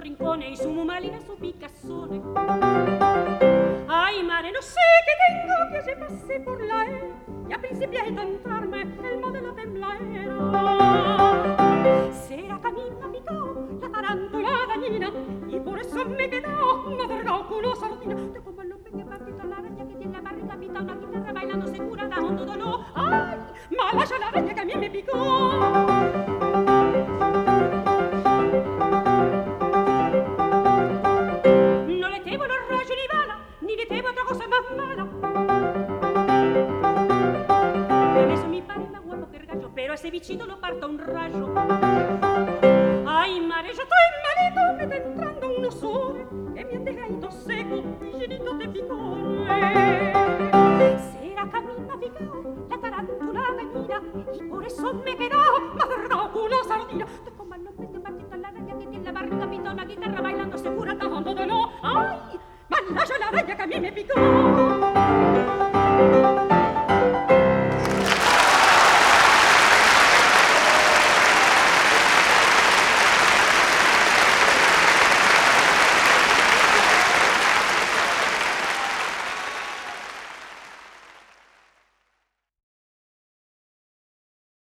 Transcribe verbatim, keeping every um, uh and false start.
rincone y su mumalina, su picazone. Ay, mare, no sé qué tengo que se pase por la E y a principiar a entrarme el modelo tembladero. Será que a mí me ha picado la tarántula dañina y por eso me he quedado madrugado con una sardina. De como el hombre que partito la araña que tiene la barriga pita una guitarra bailando segura da un todo no. Ay, mala ya la araña que a mí me picó. Ni le temo otra cosa más mala. Por eso mi padre es más guapo que el gallo, pero a ese bichito lo parto un rayo. Ay, madre, yo estoy malito, me está entrando unos sores que me han dejado seco y llenito de picones. Será que a mí me ha picado la tarántula dañina y por eso me he quedado más drogado que una sardina. De como el hombre que partito la araña que tiene la barriga pita una guitarra bailando segura tajando de no. Ay, mala yo la araña que a mí me picó.